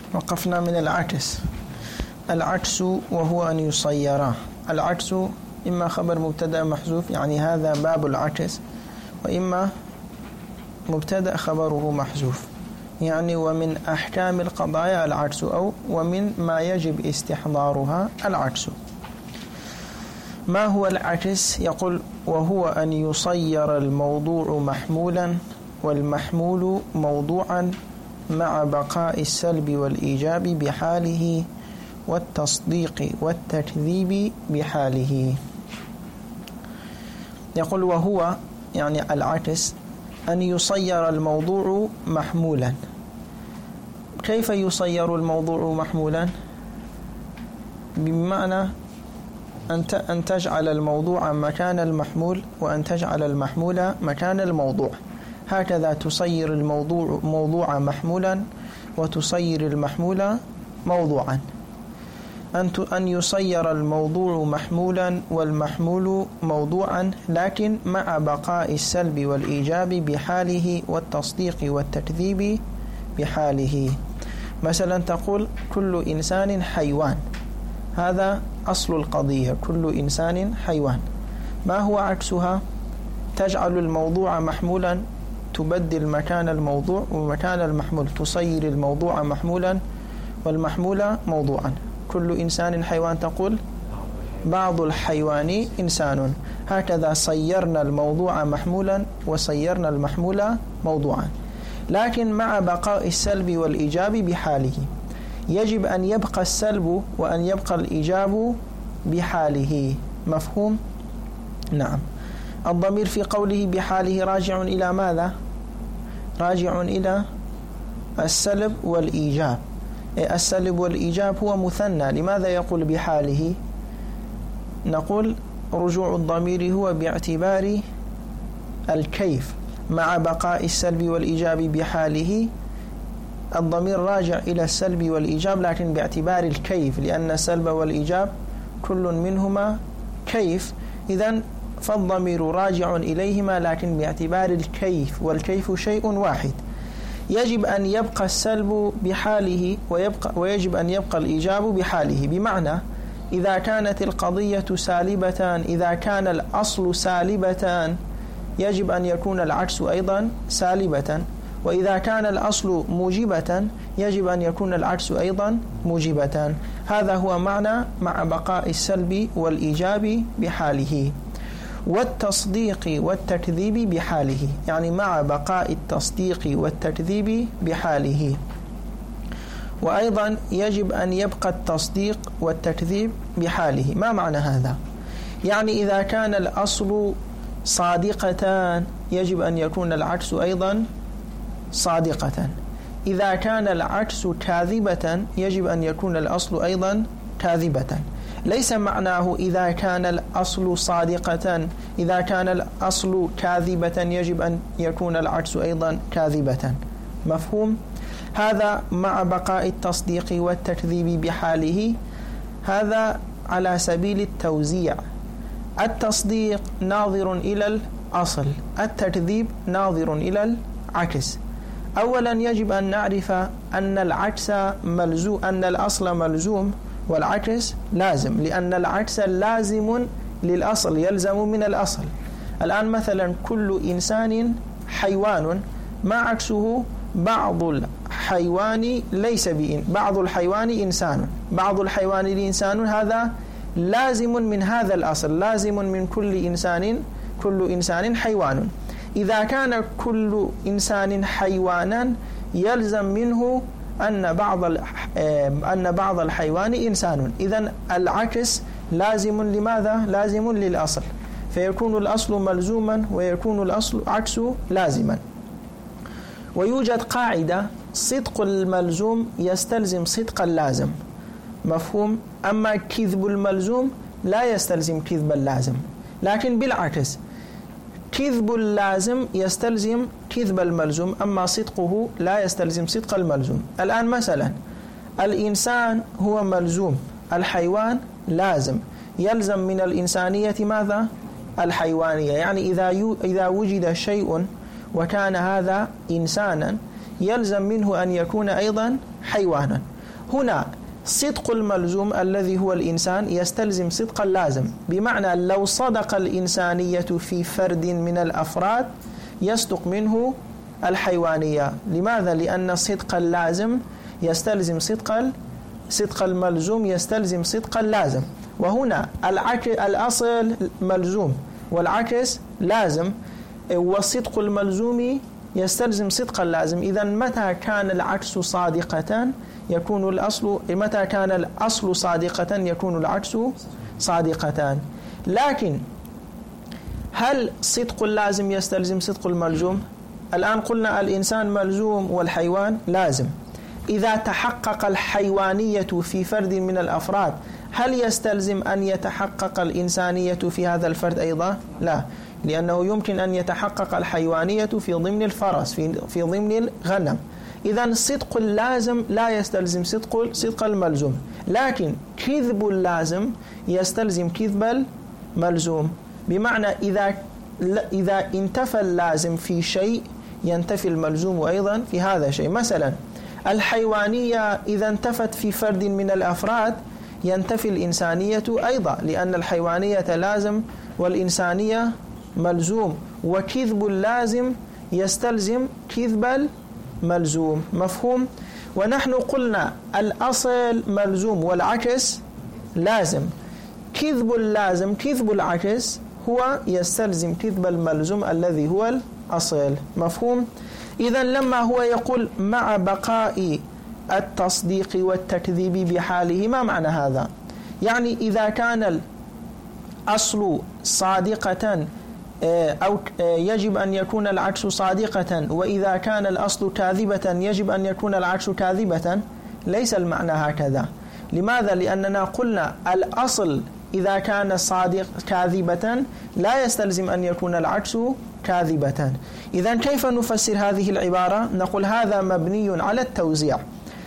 وقفنا من العكس وهو أن يصيرا. العكس إما خبر مبتدأ محذوف يعني هذا باب العكس، وإما مبتدأ خبره محذوف يعني ومن أحكام القضايا العكس، أو ومن ما يجب استحضارها العكس. ما هو العكس؟ يقول وهو أن يصير الموضوع محمولا والمحمول موضوعا مع بقاء السلب والإيجاب بحاله والتصديق والتكذيب بحاله. يقول وهو يعني العكس أن يصير الموضوع محمولا. كيف يصير الموضوع محمولا؟ بمعنى أن تجعل الموضوع مكان المحمول، وأن تجعل المحمول مكان الموضوع. هكذا تصير الموضوع موضوعا محمولا، وتصير المحمول موضوعا. أن يصير الموضوع محمولا والمحمول موضوعا، لكن مع بقاء السلب والإيجاب بحاله والتصديق والتكذيب بحاله. مثلا تقول كل إنسان حيوان، هذا أصل القضية، كل إنسان حيوان. ما هو عكسها؟ تجعل الموضوع محمولا، تبدل مكان الموضوع ومكان المحمول، تصير الموضوع محمولا والمحمول موضوعا. كل إنسان حيوان تقول بعض الحيوان إنسان. هكذا صيرنا الموضوع محمولا وصيرنا المحمول موضوعا، لكن مع بقاء السلب والإيجاب بحاله. يجب أن يبقى السلب وأن يبقى الإيجاب بحاله. مفهوم؟ نعم. الضمير في قوله بحاله راجع إلى ماذا؟ راجع إلى السلب والإيجاب. السلب والإيجاب هو مثنى. لماذا يقول بحاله؟ نقول رجوع الضمير هو باعتبار الكيف. مع بقاء السلب والإيجاب بحاله الضمير راجع إلى السلب والإيجاب، لكن باعتبار الكيف، لأن السلب والإيجاب كل منهما كيف. إذن فالضمير راجع إليهما لكن باعتبار الكيف، والكيف شيء واحد. يجب أن يبقى السلب بحاله ويجب أن يبقى الإيجاب بحاله. بمعنى إذا كانت القضية سالبة، إذا كان الأصل سالبة يجب أن يكون العكس أيضا سالبة، وإذا كان الأصل موجبة يجب أن يكون العكس أيضا موجبة. هذا هو معنى مع بقاء السلب والإيجاب بحاله. والتصديق والتكذيب بحاله، يعني مع بقاء التصديق والتكذيب بحاله. وأيضا يجب أن يبقى التصديق والتكذيب بحاله. ما معنى هذا؟ يعني إذا كان الأصل صادقة يجب أن يكون العكس أيضا صادقة. إذا كان العكس كاذبة يجب أن يكون الأصل أيضا كاذبة. ليس معناه إذا كان الأصل صادقة، إذا كان الأصل كاذبة يجب أن يكون العكس أيضا كاذبة. مفهوم؟ هذا مع بقاء التصديق والتكذيب بحاله. هذا على سبيل التوزيع. التصديق ناظر إلى الأصل، التكذيب ناظر إلى العكس. أولا يجب أن نعرف أن العكس ملزوم، أن الأصل ملزوم والعكس لازم، لأن العكس لازم للأصل، يلزم من الأصل. الآن مثلا كل إنسان حيوان، ما عكسه؟ بعض الحيوان ليس بعض الحيوان إنسان، بعض الحيوان الإنسان. هذا لازم من هذا الأصل، لازم من كل إنسان حيوان. إذا كان كل إنسان حيوانا يلزم منه أن بعض الحيوان إنسان. إذن العكس لازم لماذا؟ لازم للأصل، فيكون الأصل ملزوما ويكون الأصل عكس لازما. ويوجد قاعدة: صدق الملزوم يستلزم صدق اللازم. مفهوم؟ أما كذب الملزوم لا يستلزم كذب اللازم، لكن بالعكس كذب اللازم يستلزم كذب الملزوم، أما صدقه لا يستلزم صدق الملزوم. الآن مثلا الإنسان هو ملزوم، الحيوان لازم، يلزم من الإنسانية ماذا؟ الحيوانية. يعني إذا وجد شيء وكان هذا إنسانا يلزم منه أن يكون أيضا حيوانا. هنا صدق الملزوم الذي هو الإنسان يستلزم صدق اللازم، بمعنى لو صدق الإنسانية في فرد من الأفراد يصدق منه الحيوانية. لماذا؟ لأن صدق اللازم يستلزم صدق الملزوم يستلزم صدق اللازم، وهنا الأصل ملزوم والعكس لازم، والصدق الملزوم يستلزم صدق اللازم. إذا متى كان العكس صادقة يكون الأصل، متى كان الأصل صادقة يكون العكس صادقتان. لكن هل صدق اللازم يستلزم صدق الملزوم؟ الآن قلنا الإنسان ملزوم والحيوان لازم. إذا تحقق الحيوانية في فرد من الأفراد هل يستلزم أن يتحقق الإنسانية في هذا الفرد أيضا؟ لا، لأنه يمكن أن يتحقق الحيوانية في ضمن الفرس في ضمن الغنم. إذن صدق اللازم لا يستلزم صدق الملزوم، لكن كذب اللازم يستلزم كذب الملزوم، بمعنى إذا انتفى اللازم في شيء ينتفي الملزوم أيضا في هذا الشيء. مثلا الحيوانية إذا انتفت في فرد من الأفراد ينتفي الإنسانية أيضا، لأن الحيوانية لازم والإنسانية ملزوم، وكذب اللازم يستلزم كذب الملزوم. مفهوم؟ ونحن قلنا الأصل ملزوم والعكس لازم. كذب اللازم كذب العكس هو يستلزم كذب الملزوم الذي هو الأصل. مفهوم؟ إذن لما هو يقول مع بقاء التصديق والتكذيب بحاله، ما معنى هذا؟ يعني إذا كان الأصل صادقة أو يجب أن يكون العكس صادقة، وإذا كان الأصل كاذبة يجب أن يكون العكس كاذبة. ليس المعنى هكذا. لماذا؟ لأننا قلنا الأصل إذا كان صادق كاذبة لا يستلزم أن يكون العكس كاذبة. إذن كيف نفسر هذه العبارة؟ نقول هذا مبني على التوزيع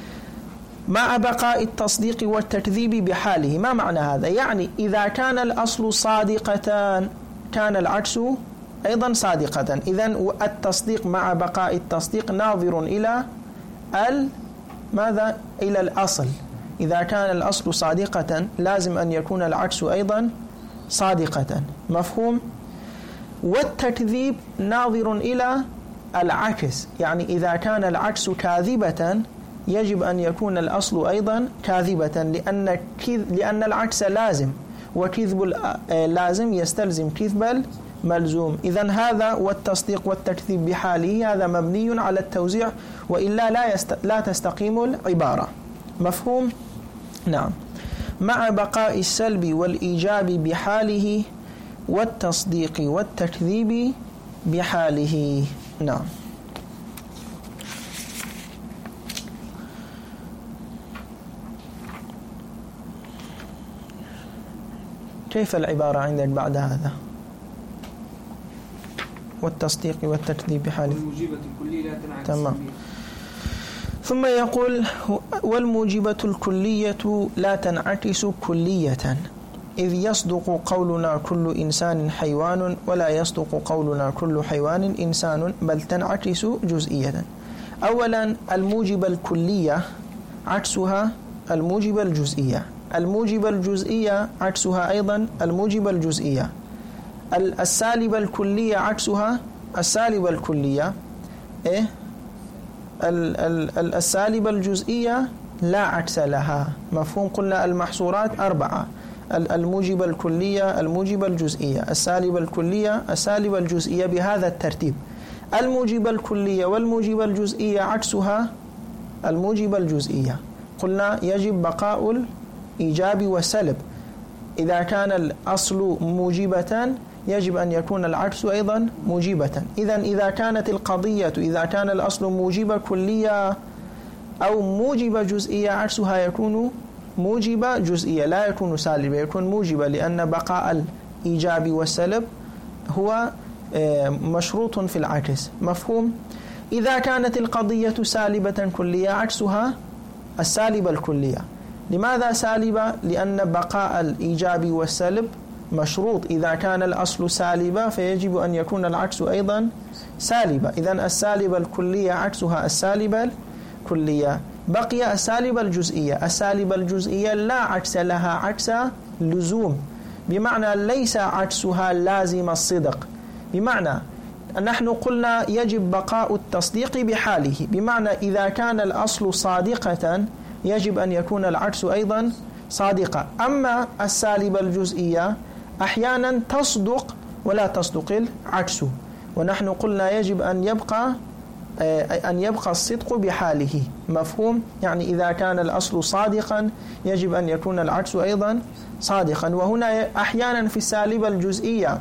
مع بقاء التصديق والتكذيب بحاله. ما معنى هذا؟ يعني إذا كان الأصل صادقة كان العكس أيضا صادقة. إذن التصديق مع بقاء التصديق ناظر إلى ماذا؟ إلى الأصل. إذا كان الأصل صادقة لازم أن يكون العكس أيضا صادقة. مفهوم؟ والتكذيب ناظر إلى العكس، يعني إذا كان العكس كاذبة يجب أن يكون الأصل أيضا كاذبة، لأن العكس لازم، وكذب اللازم يستلزم كذب الملزوم. إذن هذا والتصديق والتكذيب بحاله هذا مبني على التوزيع، وإلا لا تستقيم العبارة. مفهوم؟ نعم. مع بقاء السلب والإيجاب بحاله والتصديق والتكذيب بحاله. نعم. كيف العبارة عندك بعد هذا؟ والتصديق والتكذيب بحاله. والموجبة الكلية لا تنعكس. تمام. ثم يقول والموجبة الكلية لا تنعكس كلية، إذ يصدق قولنا كل إنسان حيوان ولا يصدق قولنا كل حيوان إنسان، بل تنعكس جزئية. أولا الموجبة الكلية عكسها الموجبة الجزئية، الموجبة الجزئية عكسها أيضا الموجبة الجزئية. السالبة الكلية عكسها السالبة الكلية. السالبة الجزئية لا عكس لها. مفهوم؟ قلنا المحصورات 4: الموجبة الكلية، الموجبة الجزئية، السالبة الكلية، السالبة الجزئية، بهذا الترتيب. الموجبة الكلية والموجبة الجزئية عكسها الموجبة الجزئية. قلنا يجب بقاء الإيجاب والسلب. إذا كان الأصل موجبة يجب أن يكون العكس أيضا موجبة. إذا كانت القضية إذا كان الأصل موجبة كلية أو موجبة جزئية عكسها يكون موجبة جزئية، لا يكون سالبة، يكون موجبة، لأن بقاء الإيجاب والسلب هو مشروط في العكس. مفهوم؟ إذا كانت القضية سالبة كلية عكسها السالبة الكلية. لماذا سالبة؟ لأن بقاء الإيجاب والسلب مشروط. إذا كان الأصل سالبة فيجب أن يكون العكس أيضا سالبة. إذن السالبة الكلية عكسها السالبة الكلية، بقي السالبة الجزئية. السالبة الجزئية لا عكس لها عكس لزوم، بمعنى ليس عكسها لازم الصدق. بمعنى نحن قلنا يجب بقاء التصديق بحاله، بمعنى إذا كان الأصل صادقة يجب أن يكون العكس أيضا صادقة. أما السالبة الجزئية أحيانا تصدق ولا تصدق العكس، ونحن قلنا يجب أن يبقى الصدق بحاله. مفهوم؟ يعني إذا كان الأصل صادقا يجب أن يكون العكس أيضا صادقا. وهنا أحيانا في السالبة الجزئية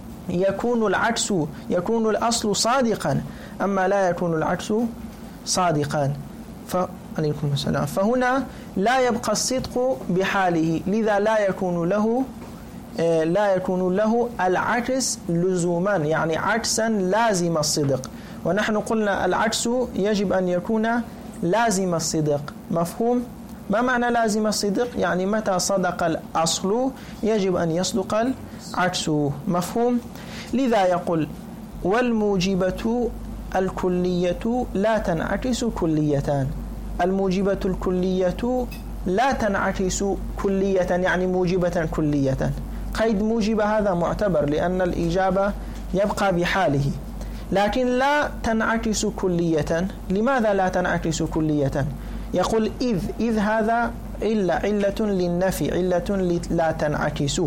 يكون الأصل صادقا أما لا يكون العكس صادقا. عليكم السلام. فهنا لا يبقى الصدق بحاله، لذا لا يكون له العكس لزوما، يعني عكسا لازم الصدق. ونحن قلنا العكس يجب أن يكون لازم الصدق. مفهوم؟ ما معنى لازم الصدق؟ يعني متى صدق الأصل يجب أن يصدق العكس. مفهوم؟ لذا يقول والموجبة الكلية لا تنعكس كليتان. الموجبة الكلية لا تنعكس كلية، يعني موجبة كلية. قيد موجبة هذا معتبر لأن الإجابة يبقى بحاله، لكن لا تنعكس كلية. لماذا لا تنعكس كلية؟ يقول إذ هذا علة للنفي، علة لا تنعكس.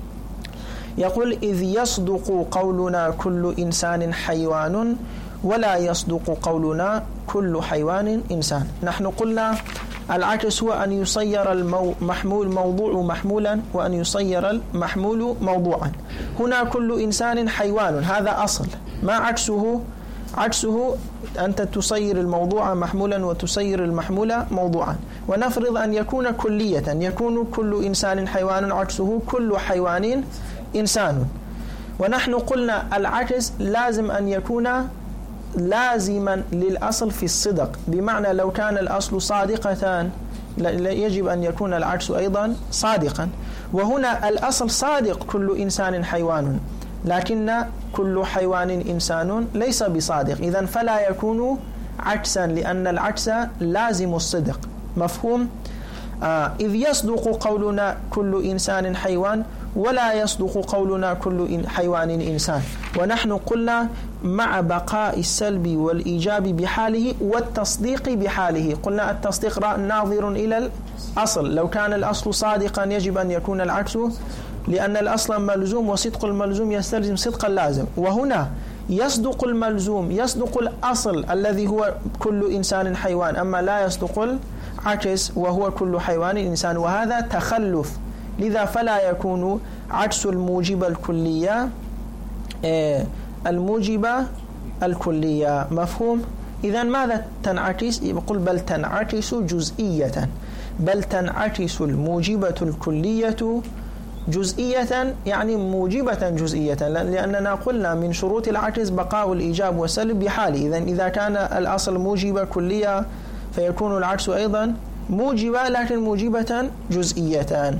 يقول إذ يصدق قولنا كل إنسان حيوان ولا يصدق قولنا كل حيوان إنسان. نحن قلنا العكس هو أن يصير المحمول موضوع محمولا وأن يصير المحمول موضوعا. هنا كل إنسان حيوان، هذا أصل. ما عكسه؟ عكسه أنت تصير الموضوع محمولا وتصير المحمول موضوعا. ونفرض أن يكون كلية، يكون كل إنسان حيوان، عكسه كل حيوان إنسان. ونحن قلنا العكس لازم أن يكون لازما للأصل في الصدق، بمعنى لو كان الأصل صادقة يجب أن يكون العكس أيضا صادقا. وهنا الأصل صادق كل إنسان حيوان، لكن كل حيوان إنسان ليس بصادق، إذن فلا يكون عكسا لأن العكس لازم الصدق. مفهوم؟ إذ يصدق قولنا كل إنسان حيوان ولا يصدق قولنا كل حيوان إنسان. ونحن قلنا مع بقاء السلب والإيجاب بحاله والتصديق بحاله. قلنا التصديق ناظر إلى الأصل، لو كان الأصل صادقا يجب أن يكون العكس لأن الأصل ملزوم وصدق الملزوم يستلزم صدق اللازم. وهنا يصدق الملزوم، يصدق الأصل الذي هو كل إنسان حيوان، أما لا يصدق العكس وهو كل حيوان إنسان، وهذا تخلف. لذا فلا يكون عكس الموجبة الكلية الموجبة الكلية. مفهوم؟ إذن ماذا تنعكس؟ يقول بل تنعكس جزئية، بل تنعكس الموجبة الكلية جزئية، يعني موجبة جزئية، لأننا قلنا من شروط العكس بقاء الإيجاب والسلب بحاله. إذن إذا كان الأصل موجبة كلية فيكون العكس أيضا موجبة، لكن موجبة جزئية.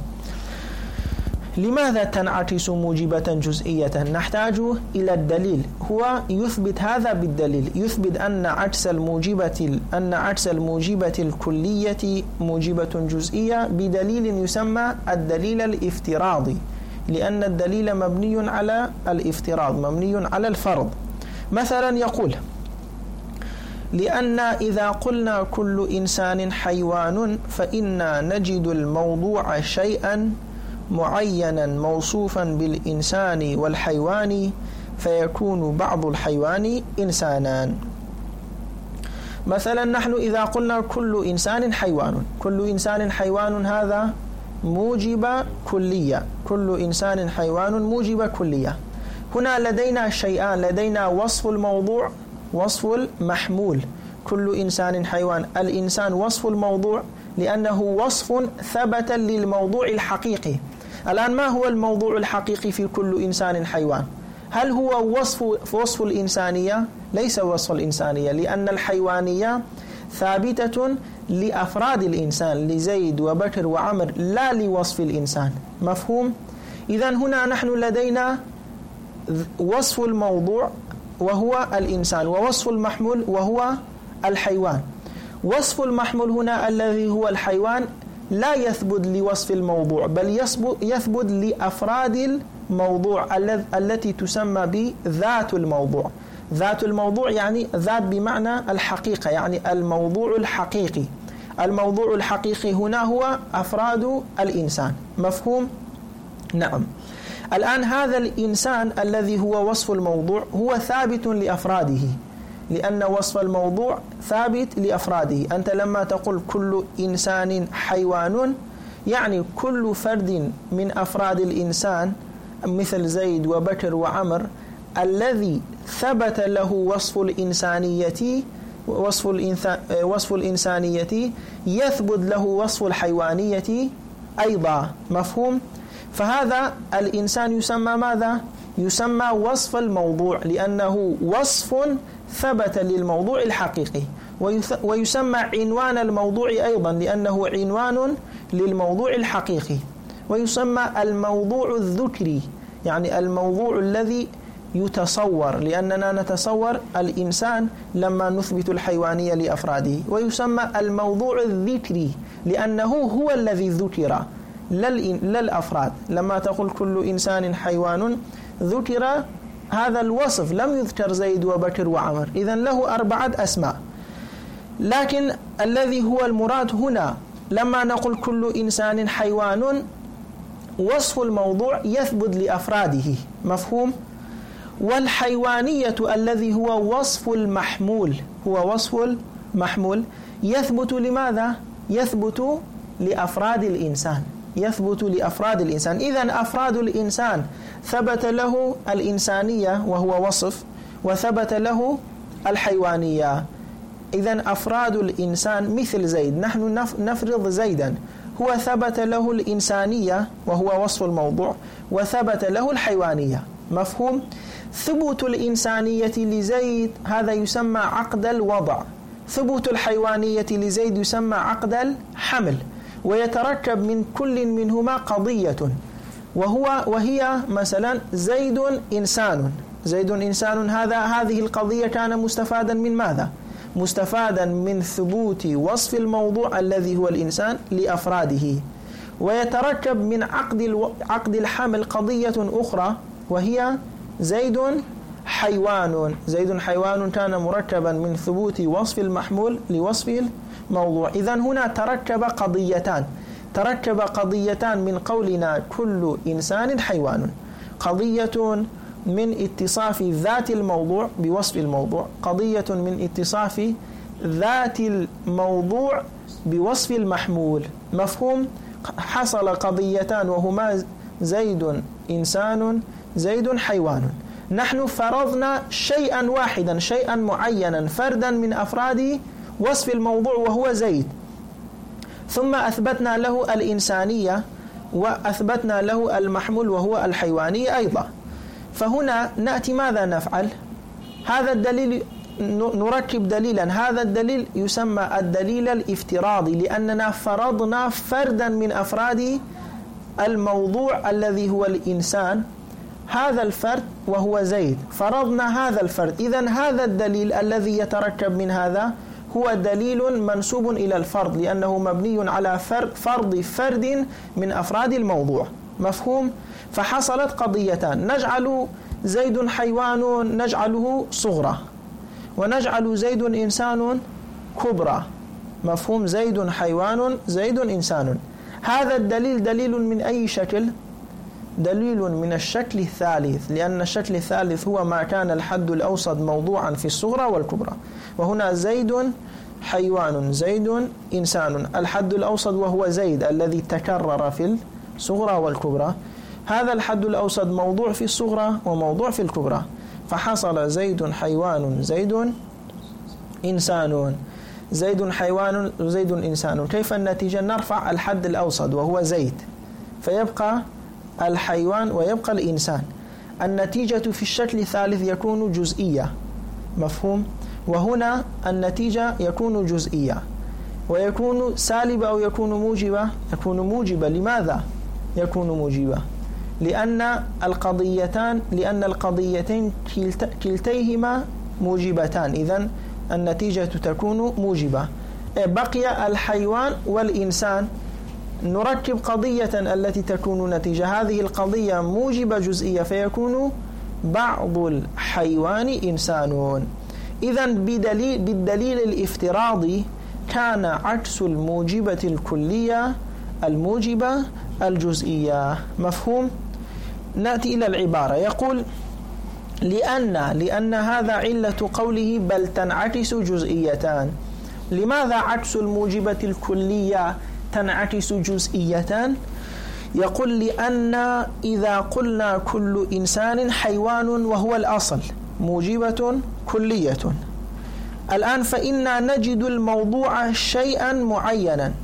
لماذا تنعكس موجبة جزئية؟ نحتاج إلى الدليل، هو يثبت هذا بالدليل، يثبت أن عكس الموجبة الكلية موجبة جزئية بدليل يسمى الدليل الافتراضي، لأن الدليل مبني على الافتراض، مبني على الفرض. مثلا يقول لأن إذا قلنا كل إنسان حيوان فإنا نجد الموضوع شيئا معينا موصوفا بالإنسان والحيوان فيكون بعض الحيوان إنسانا. مثلا نحن إذا قلنا كل إنسان حيوان، كل إنسان حيوان هذا موجب كلية، كل إنسان حيوان موجب كلية. هنا لدينا شيئان، لدينا وصف الموضوع وصف المحمول. كل إنسان حيوان، الإنسان وصف الموضوع لأنه وصف ثبت للموضوع الحقيقي. الآن ما هو الموضوع الحقيقي في كل إنسان حيوان؟ هل هو وصف الإنسانية؟ ليس وصف الإنسانية، لأن الحيوانية ثابتة لأفراد الإنسان، لزيد وبكر وعمر، لا لوصف الإنسان. مفهوم؟ إذن هنا نحن لدينا وصف الموضوع وهو الإنسان، ووصف المحمول وهو الحيوان. وصف المحمول هنا الذي هو الحيوان لا يثبت لوصف الموضوع، بل يثبت لأفراد الموضوع التي تسمى بذات الموضوع. ذات الموضوع يعني ذات بمعنى الحقيقة، يعني الموضوع الحقيقي. الموضوع الحقيقي هنا هو أفراد الإنسان. مفهوم؟ نعم. الآن هذا الإنسان الذي هو وصف الموضوع هو ثابت لأفراده، لأن وصف الموضوع ثابت لأفراده. أنت لما تقول كل إنسان حيوان، يعني كل فرد من أفراد الإنسان مثل زيد وبكر وعمر الذي ثبت له وصف الإنسانية يثبت له وصف الحيوانية أيضا. مفهوم؟ فهذا الإنسان يسمى ماذا؟ يسمى وصف الموضوع، لأنه وصف ثبت للموضوع الحقيقي. ويسمى عنوان الموضوع أيضا، لأنه عنوان للموضوع الحقيقي. ويسمى الموضوع الذكري، يعني الموضوع الذي يتصور، لأننا نتصور الإنسان لما نثبت الحيوانية لأفراده. ويسمى الموضوع الذكري، لأنه هو الذي ذكر لا الأفراد. لما تقول كل إنسان حيوان ذكر هذا الوصف، لم يذكر زيد وبكر وعمر، إذن له 4 أسماء. لكن الذي هو المراد هنا لما نقول كل إنسان حيوان، وصف الموضوع يثبت لأفراده. مفهوم؟ والحيوانية الذي هو وصف المحمول، هو وصف المحمول يثبت لماذا؟ يثبت لأفراد الإنسان، يثبت لأفراد الإنسان. إذن أفراد الإنسان ثبت له الإنسانية وهو وصف، وثبت له الحيوانية. إذن أفراد الإنسان مثل زيد، نحن نفرض زيدا هو ثبت له الإنسانية وهو وصف الموضوع، وثبت له الحيوانية. مفهوم؟ ثبوت الإنسانية لزيد هذا يسمى عقد الوضع، ثبوت الحيوانية لزيد يسمى عقد الحمل. ويتركب من كل منهما قضية، وهي مثلا زيد إنسان. زيد إنسان، هذه القضية كان مستفادا من ماذا؟ مستفادا من ثبوت وصف الموضوع الذي هو الإنسان لأفراده. ويتركب من عقد الحمل قضية أخرى، وهي زيد حيوان. زيد حيوان كان مركبا من ثبوت وصف المحمول لوصف الموضوع. إذن هنا تركب قضيتان من قولنا كل إنسان حيوان. قضية من اتصاف ذات الموضوع بوصف الموضوع، قضية من اتصاف ذات الموضوع بوصف المحمول. مفهوم؟ حصل قضيتان وهما زيد إنسان، زيد حيوان. نحن فرضنا شيئا واحدا، شيئا معينا، فردا من أفراد وصف الموضوع وهو زيد، ثم أثبتنا له الإنسانية وأثبتنا له المحمول وهو الحيوانية أيضا. فهنا نأتي ماذا نفعل؟ هذا الدليل نركب دليلا، هذا الدليل يسمى الدليل الافتراضي، لأننا فرضنا فردا من أفراد الموضوع الذي هو الإنسان، هذا الفرد وهو زيد، فرضنا هذا الفرد. إذن هذا الدليل الذي يتركب من هذا هو دليل منسوب إلى الفرد، لأنه مبني على فرض فرد من أفراد الموضوع. مفهوم؟ فحصلت قضيتان، نجعل زيد حيوان نجعله صغرى، ونجعل زيد إنسان كبرى. مفهوم؟ زيد حيوان، زيد إنسان. هذا الدليل دليل من أي شكل؟ دليل من الشكل الثالث، لأن الشكل الثالث هو ما كان الحد الأوسط موضوعا في الصغرى والكبرى. وهنا زيد حيوان، زيد إنسان، الحد الأوسط وهو زيد الذي تكرر في الصغرى والكبرى. هذا الحد الأوسط موضوع في الصغرى وموضوع في الكبرى، فحصل زيد حيوان، زيد إنسان، زيد حيوان، زيد إنسان. كيف النتيجة؟ نرفع الحد الأوسط وهو زيد، فيبقى الحيوان ويبقى الإنسان. النتيجة في الشكل الثالث يكون جزئية. مفهوم؟ وهنا النتيجة يكون جزئية، ويكون سالبة أو يكون موجبة؟ يكون موجبة. لماذا يكون موجبة؟ لأن القضيتين كلتيهما موجبتان، إذن النتيجة تكون موجبة. بقي الحيوان والإنسان. نركب قضية التي تكون نتيجة هذه القضية موجبة جزئية، فيكون بعض الحيوان إنسانون. إذن بالدليل الافتراضي كان عكس الموجبة الكلية الموجبة الجزئية. مفهوم؟ نأتي إلى العبارة. يقول لأن هذا علة قوله بل تنعكس جزئيتان. لماذا عكس الموجبة الكلية تنعكس جزئيتان؟ يقول لأن إذا قلنا كل إنسان حيوان وهو الأصل موجبة كلية، الآن فإنا نجد الموضوع شيئا معينا،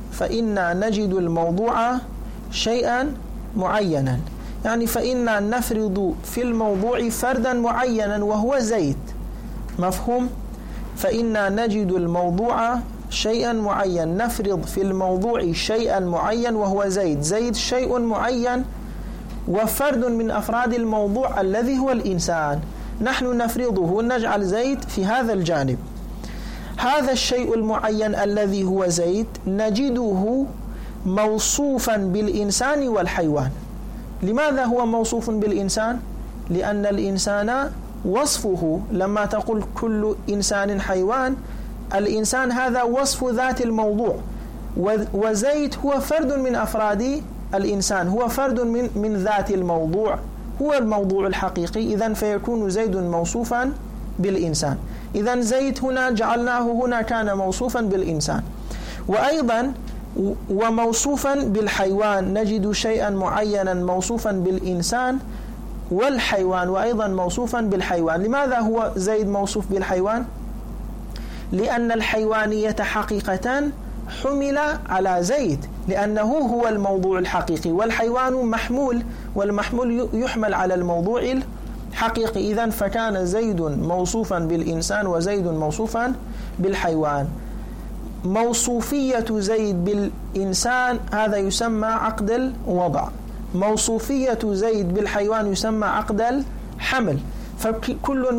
يعني فإنا نفرض في الموضوع فردا معينا وهو زيد. مفهوم؟ فإنا نجد الموضوع شيئا معين، نفرض في الموضوع شيئا معين وهو زيد. زيد شيء معين وفرد من أفراد الموضوع الذي هو الإنسان، نحن نفرضه، نجعل زيد في هذا الجانب. هذا الشيء المعين الذي هو زيد نجده موصوفا بالإنسان والحيوان. لماذا هو موصوف بالإنسان؟ لأن الإنسان وصفه، لما تقول كل إنسان حيوان، الإنسان هذا وصف ذات الموضوع، وزيد هو فرد من أفراد الإنسان، هو فرد من ذات الموضوع، هو الموضوع الحقيقي. إذن فيكون زيد موصوفا بالإنسان. إذن زيد هنا جعلناه هنا كان موصوفا بالإنسان. وأيضا وموصوفا بالحيوان، نجد شيئا معينا موصوفا بالإنسان والحيوان، وأيضا موصوفا بالحيوان. لماذا هو زيد موصوف بالحيوان؟ لأن الحيوانية حقيقة حمل على زيد، لأنه هو الموضوع الحقيقي، والحيوان محمول، والمحمول يحمل على الموضوع الحقيقي. إذن فكان زيد موصوفا بالإنسان وزيد موصوفا بالحيوان. موصوفية زيد بالإنسان هذا يسمى عقد الوضع، موصوفية زيد بالحيوان يسمى عقد الحمل. فكل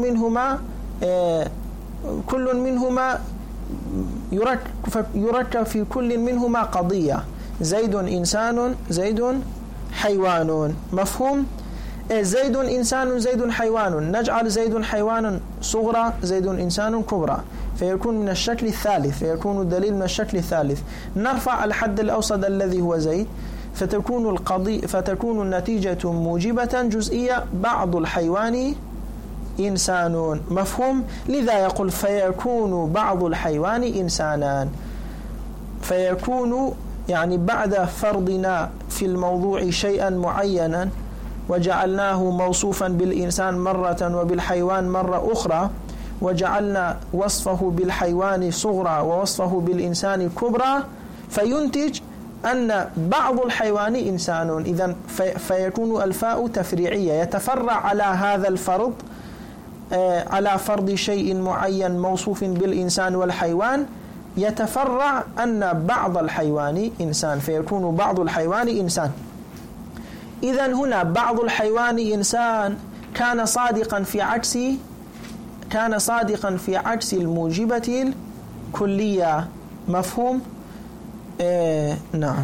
منهما يركب في كل منهما قضية، زيد إنسان زيد حيوان. مفهوم؟ زيد إنسان زيد حيوان، نجعل زيد حيوان صغرى زيد إنسان كبرى، فيكون من الشكل الثالث، فيكون الدليل من الشكل الثالث. نرفع الحد الأوسط الذي هو زيد، فتكون النتيجة موجبة جزئية، بعض الحيوان إنسان. مفهوم؟ لذا يقول فيكون بعض الحيوان إنسانان. فيكون يعني بعد فرضنا في الموضوع شيئا معينا وجعلناه موصوفا بالإنسان مرة وبالحيوان مرة أخرى، وجعلنا وصفه بالحيوان صغرى ووصفه بالإنسان كبرى، فينتج أن بعض الحيوان إنسان. إذن فيكون الفاء تفريعية، يتفرع على هذا الفرض، على فرض شيء معين موصوف بالإنسان والحيوان، يتفرع أن بعض الحيوان إنسان، فيكون بعض الحيوان إنسان. إذن هنا بعض الحيوان إنسان كان صادقا في عكس الموجبة الكلية. مفهوم؟ نعم.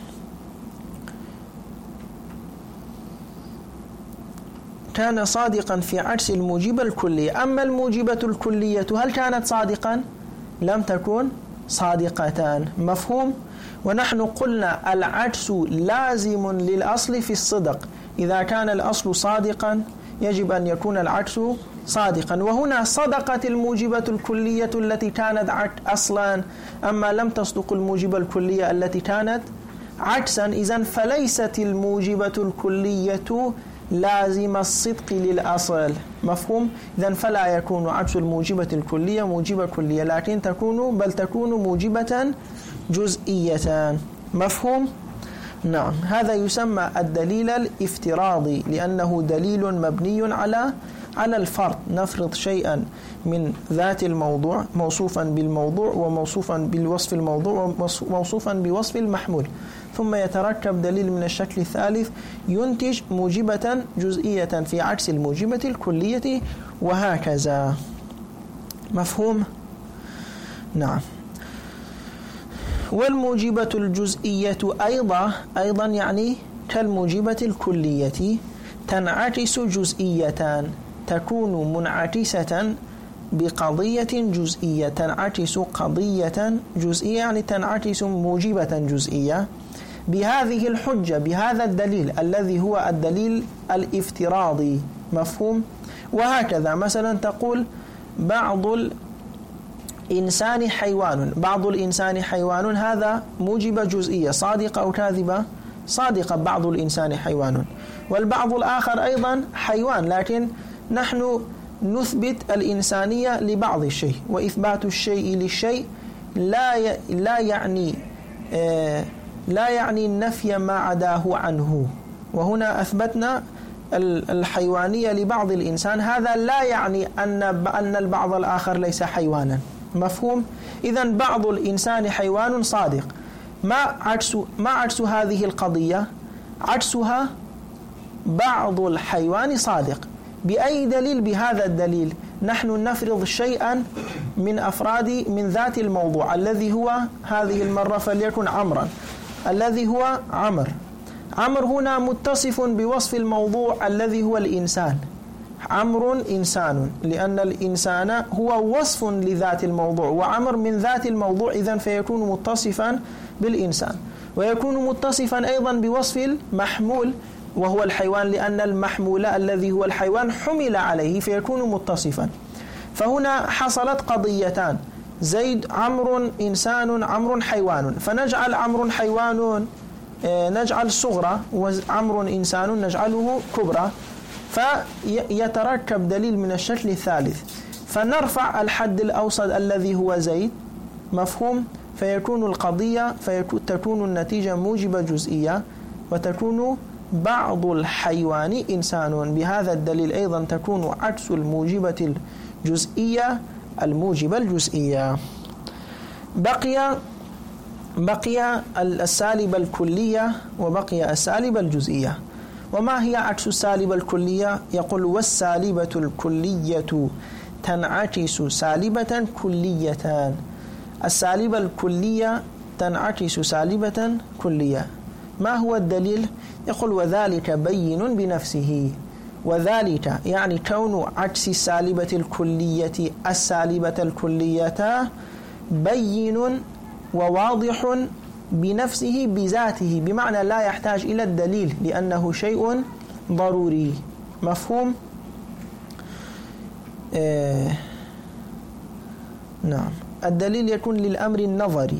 كان صادقا في عكس الموجبة الكلية. أما الموجبة الكلية هل كانت صادقا؟ لم تكن صادقتان. مفهوم؟ ونحن قلنا العكس لازم للأصل في الصدق، إذا كان الأصل صادقا يجب أن يكون العكس صادقا. وهنا صدقت الموجبة الكلية التي كانت أصلا، أما لم تصدق الموجبة الكلية التي كانت عكسا. إذن فليست الموجبة الكلية لازم الصدق للأصل. مفهوم؟ إذن فلا يكون عكس الموجبة الكلية موجبة كلية، لكن تكون موجبة جزئية. مفهوم؟ نعم. هذا يسمى الدليل الافتراضي، لأنه دليل مبني على الفرض. نفرض شيئا من ذات الموضوع موصوفا بالموضوع وموصوفا بالوصف الموضوع وموصوفا بوصف المحمول، ثم يتركب دليل من الشكل الثالث ينتج موجبة جزئية في عكس الموجبة الكلية، وهكذا. مفهوم؟ نعم. والموجبة الجزئية أيضا يعني كالموجبة الكلية تنعكس جزئيتان، تكون منعكسة بقضية جزئية، تنعكس قضية جزئية يعني تنعكس موجبة جزئية بهذه الحجة، بهذا الدليل الذي هو الدليل الافتراضي. مفهوم؟ وهكذا مثلا تقول بعض الإنسان حيوان، بعض الإنسان حيوان، هذا موجبة جزئية صادقة أو كاذبة؟ صادقة، بعض الإنسان حيوان. والبعض الآخر أيضا حيوان، لكن نحن نثبت الإنسانية لبعض الشيء، وإثبات الشيء للشيء لا يعني النفي ما عداه عنه. وهنا أثبتنا الحيوانية لبعض الإنسان، هذا لا يعني أن البعض الآخر ليس حيوانا. مفهوم؟ إذن بعض الإنسان حيوان صادق. ما عكس هذه القضية؟ عكسها بعض الحيوان صادق. بأي دليل؟ بهذا الدليل نحن نفرض شيئا من ذات الموضوع الذي هو هذه المرة فليكن عمرا، الذي هو عمر هنا متصف بوصف الموضوع الذي هو الإنسان. عمر إنسان، لأن الإنسان هو وصف لذات الموضوع، وعمر من ذات الموضوع، إذن فيكون متصفا بالإنسان، ويكون متصفا أيضا بوصف المحمول وهو الحيوان، لأن المحمول الذي هو الحيوان حمل عليه فيكون متصفا. فهنا حصلت قضيتان، زيد عمر إنسان، عمر حيوان، فنجعل عمر حيوان نجعل صغرى، وعمر إنسان نجعله كبرى، فيتركب دليل من الشكل الثالث، فنرفع الحد الأوسط الذي هو زيد. مفهوم؟ فيكون القضية تكون النتيجة موجبة جزئية، وتكون بعض الحيوان إنسان. بهذا الدليل أيضا تكون عكس الموجبة الجزئية الموجبة الجزئية. بقي السالبة الكلية وبقي السالبة الجزئية. وما هي عكس السالبة الكلية؟ يقول والسالبة الكلية تنعكس سالبة كليتان. السالبة الكلية تنعكس سالبة كلية. ما هو الدليل؟ يقول وذلك بين بنفسه. وذلك يعني كون عكس السالبة الكلية السالبة الكلية بين وواضح بنفسه بذاته، بمعنى لا يحتاج إلى الدليل لأنه شيء ضروري. مفهوم؟ نعم. الدليل يكون للأمر النظري،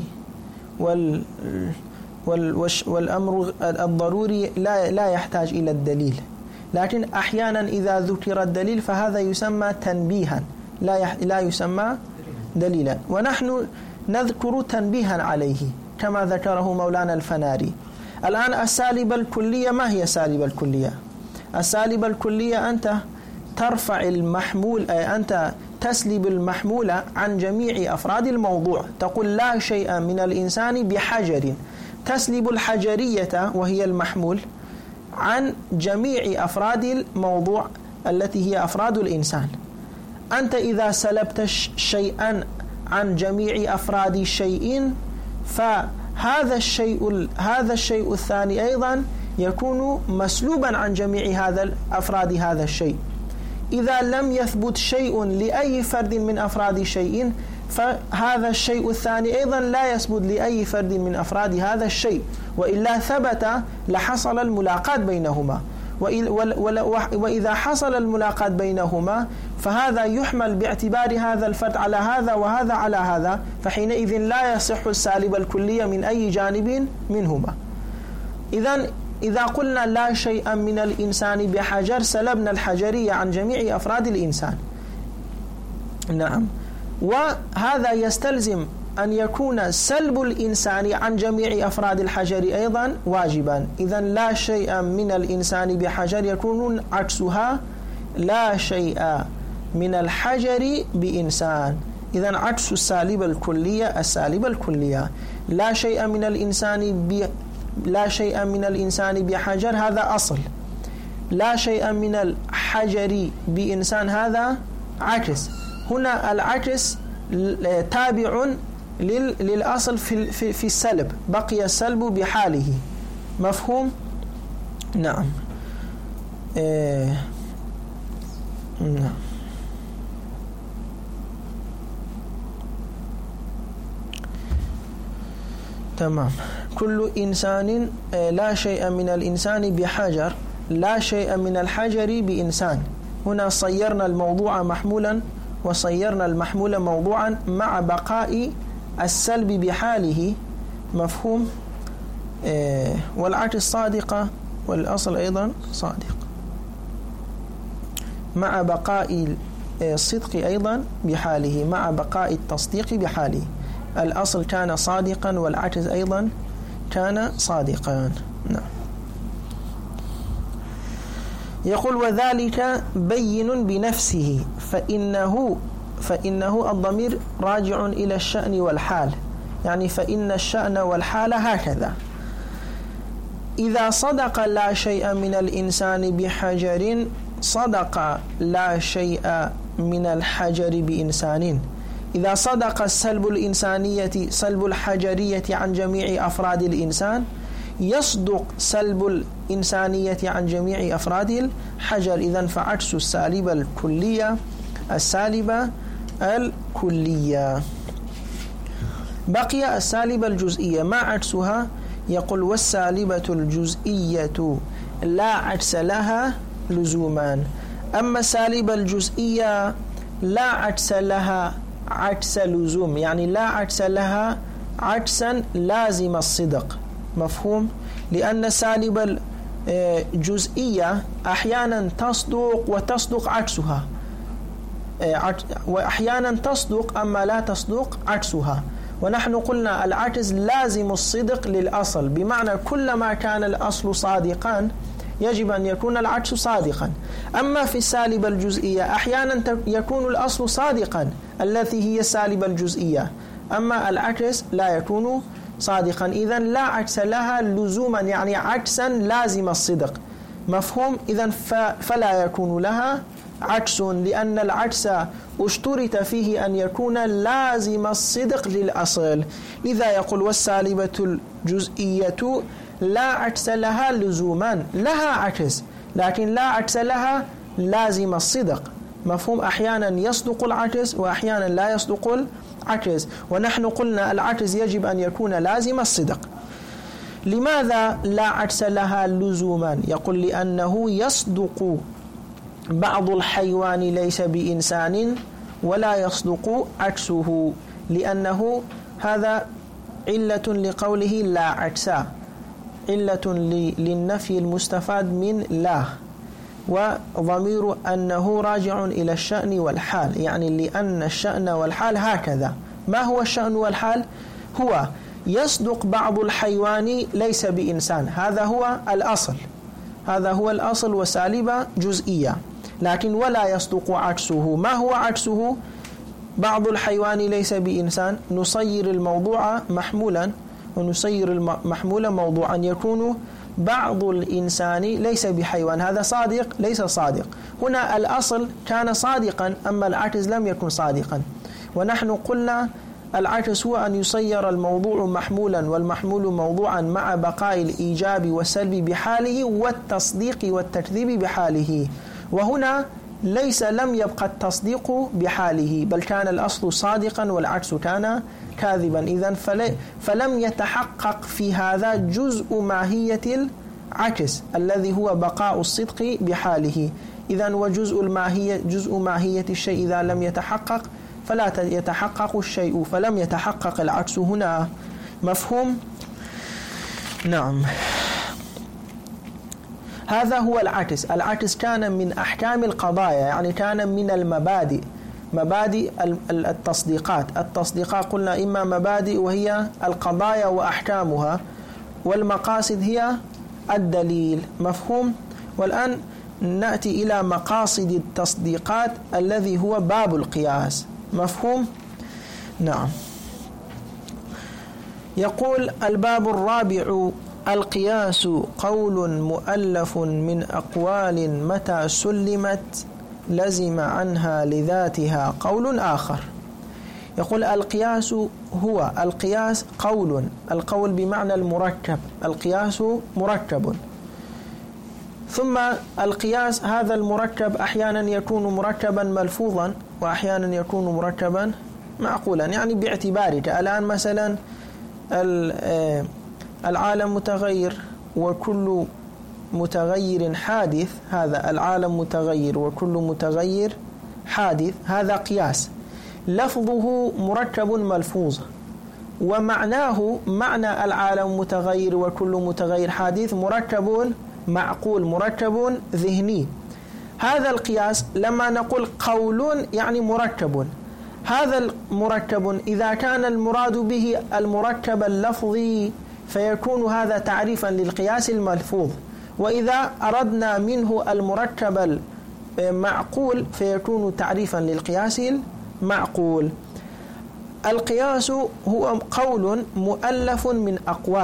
والأمر الضروري لا يحتاج إلى الدليل، لكن أحيانا إذا ذكر الدليل فهذا يسمى تنبيها، لا يسمى دليلا، ونحن نذكر تنبيها عليه كما ذكره مولانا الفناري. الآن السالبة الكلية، ما هي السالبة الكلية؟ السالبة الكلية أنت ترفع المحمول، أي أنت تسلب المحمول عن جميع أفراد الموضوع. تقول لا شيء من الإنسان بحجر، تسلب الحجرية وهي المحمول عن جميع أفراد الموضوع التي هي أفراد الإنسان. أنت إذا سلبت شيئا عن جميع أفراد شيء، فهذا الشيء الثاني أيضا يكون مسلوبا عن جميع أفراد هذا الشيء. إذا لم يثبت شيء لأي فرد من أفراد شيء، فهذا الشيء الثاني أيضا لا يثبت لأي فرد من أفراد هذا الشيء، وإلا ثبت لحصل الملاقات بينهما. وإذا حصل الملاقات بينهما فهذا يحمل باعتبار هذا الفرد على هذا وهذا على هذا، فحينئذ لا يصح السالبة الكلية من أي جانب منهما. إذا قلنا لا شيء من الإنسان بحجر، سلبنا الحجرية عن جميع أفراد الإنسان. نعم. وهذا يستلزم أن يكون سلب الإنسان عن جميع أفراد الحجر أيضا واجبا. إذن لا شيء من الإنسان بحجر يكون عكسها لا شيء من الحجر بإنسان. إذن عكس السالبة الكلية السالبة الكلية. لا شيء من الإنسان بحجر هذا أصل، لا شيء من الحجر بإنسان هذا عكس. هنا العكس تابع للأصل في السلب، بقي السلب بحاله. مفهوم؟ نعم. نعم. تمام. كل إنسان، لا شيء من الإنسان بحجر، لا شيء من الحجر بإنسان. هنا صيرنا الموضوع محمولا وصيرنا المحمول موضوعا مع بقاء السلب بحاله. مفهوم؟ والعكس صادقة، والأصل أيضا صادق مع بقاء الصدق أيضا بحاله، مع بقاء التصديق بحاله. الأصل كان صادقا والعكس أيضا كان صادقا. نعم. يقول وذلك بين بنفسه، فإنه الضمير راجع إلى الشأن والحال، يعني فإن الشأن والحال هكذا. إذا صدق لا شيء من الإنسان بحجر، صدق لا شيء من الحجر بإنسان. إذا صدق السلب الإنسانية سلب الحجرية عن جميع أفراد الإنسان، يصدق سلب الإنسانية عن جميع أفراد الحجر. إذن فعكس السالبة الكلية السالبة الكلية. بقي السالبة الجزئية، ما عكسها؟ يقول والسالبة الجزئية لا عكس لها لزومان. أما السالبة الجزئية لا عكس لها عكس لزوم، يعني لا عكس لها عكسا لازم الصدق. مفهوم؟ لأن السالبة الجزئية أحيانا تصدق وتصدق عكسها، وأحيانا تصدق أما لا تصدق عكسها. ونحن قلنا العكس لازم الصدق للأصل، بمعنى كلما كان الأصل صادقا يجب أن يكون العكس صادقا. أما في السالبة الجزئية أحيانا يكون الأصل صادقا التي هي السالبة الجزئية، أما العكس لا يكون صادقا. إذن لا عكس لها لزوما، يعني عكسا لازم الصدق. مفهوم؟ إذن فلا يكون لها عكس، لأن العكس اشترط فيه أن يكون لازم الصدق للأصل. إذا يقول والسالبة الجزئية لا عكس لها لزوما، لها عكس لكن لا عكس لها لازم الصدق. مفهوم؟ أحيانا يصدق العكس وأحيانا لا يصدق العكس، ونحن قلنا العكس يجب أن يكون لازم الصدق. لماذا لا عكس لها لزوما؟ يقول لأنه يصدق بعض الحيوان ليس بإنسان ولا يصدق عكسه، لأنه هذا علة لقوله لا عكس، علة للنفي المستفاد من لا، وضمير أنه راجع إلى الشأن والحال، يعني لأن الشأن والحال هكذا. ما هو الشأن والحال؟ هو يصدق بعض الحيوان ليس بإنسان، هذا هو الأصل، هذا هو الأصل وسالبة جزئية. لكن ولا يصدق عكسه. ما هو عكسه؟ بعض الحيوان ليس بإنسان، نصير الموضوع محمولا ونصير المحمول موضوعا، يكون بعض الإنسان ليس بحيوان، هذا صادق ليس صادق. هنا الأصل كان صادقا أما العكس لم يكن صادقا، ونحن قلنا العكس هو أن يصير الموضوع محمولا والمحمول موضوعا مع بقاء الإيجاب والسلب بحاله والتصديق والتكذيب بحاله. وهنا لم يبقى التصديق بحاله، بل كان الأصل صادقا والعكس كان كاذبا. إذن فلم يتحقق في هذا جزء ماهية العكس الذي هو بقاء الصدق بحاله. إذن وجزء الماهية، جزء ماهية الشيء إذا لم يتحقق فلا يتحقق الشيء، فلم يتحقق العكس هنا. مفهوم؟ نعم. هذا هو العكس. العكس كان من أحكام القضايا، يعني كان من المبادئ، مبادئ التصديقات. التصديقات قلنا إما مبادئ وهي القضايا وأحكامها، والمقاصد هي الدليل. مفهوم؟ والآن نأتي إلى مقاصد التصديقات الذي هو باب القياس. مفهوم؟ نعم. يقول الباب الرابع: القياس قول مؤلف من أقوال متى سلمت لزم عنها لذاتها قول آخر. يقول القياس هو القياس القول بمعنى المركب، القياس مركب. ثم القياس هذا المركب أحيانا يكون مركبا ملفوظا وأحيانا يكون مركبا معقولا. يعني باعتبارك الآن مثلا العالم متغير وكل متغير حادث، هذا العالم متغير وكل متغير حادث، هذا قياس لفظه مركب ملفوظ ومعناه معنى العالم متغير وكل متغير حادث مركب معقول، مركب ذهني. هذا القياس لما نقول قول يعني مركب، هذا المركب إذا كان المراد به المركب اللفظي فيكون هذا تعريفا للقياس الملفوظ، وإذا أردنا منه المركب المعقول فيكون تعريفا للقياس المعقول. القياس هو قول مؤلف من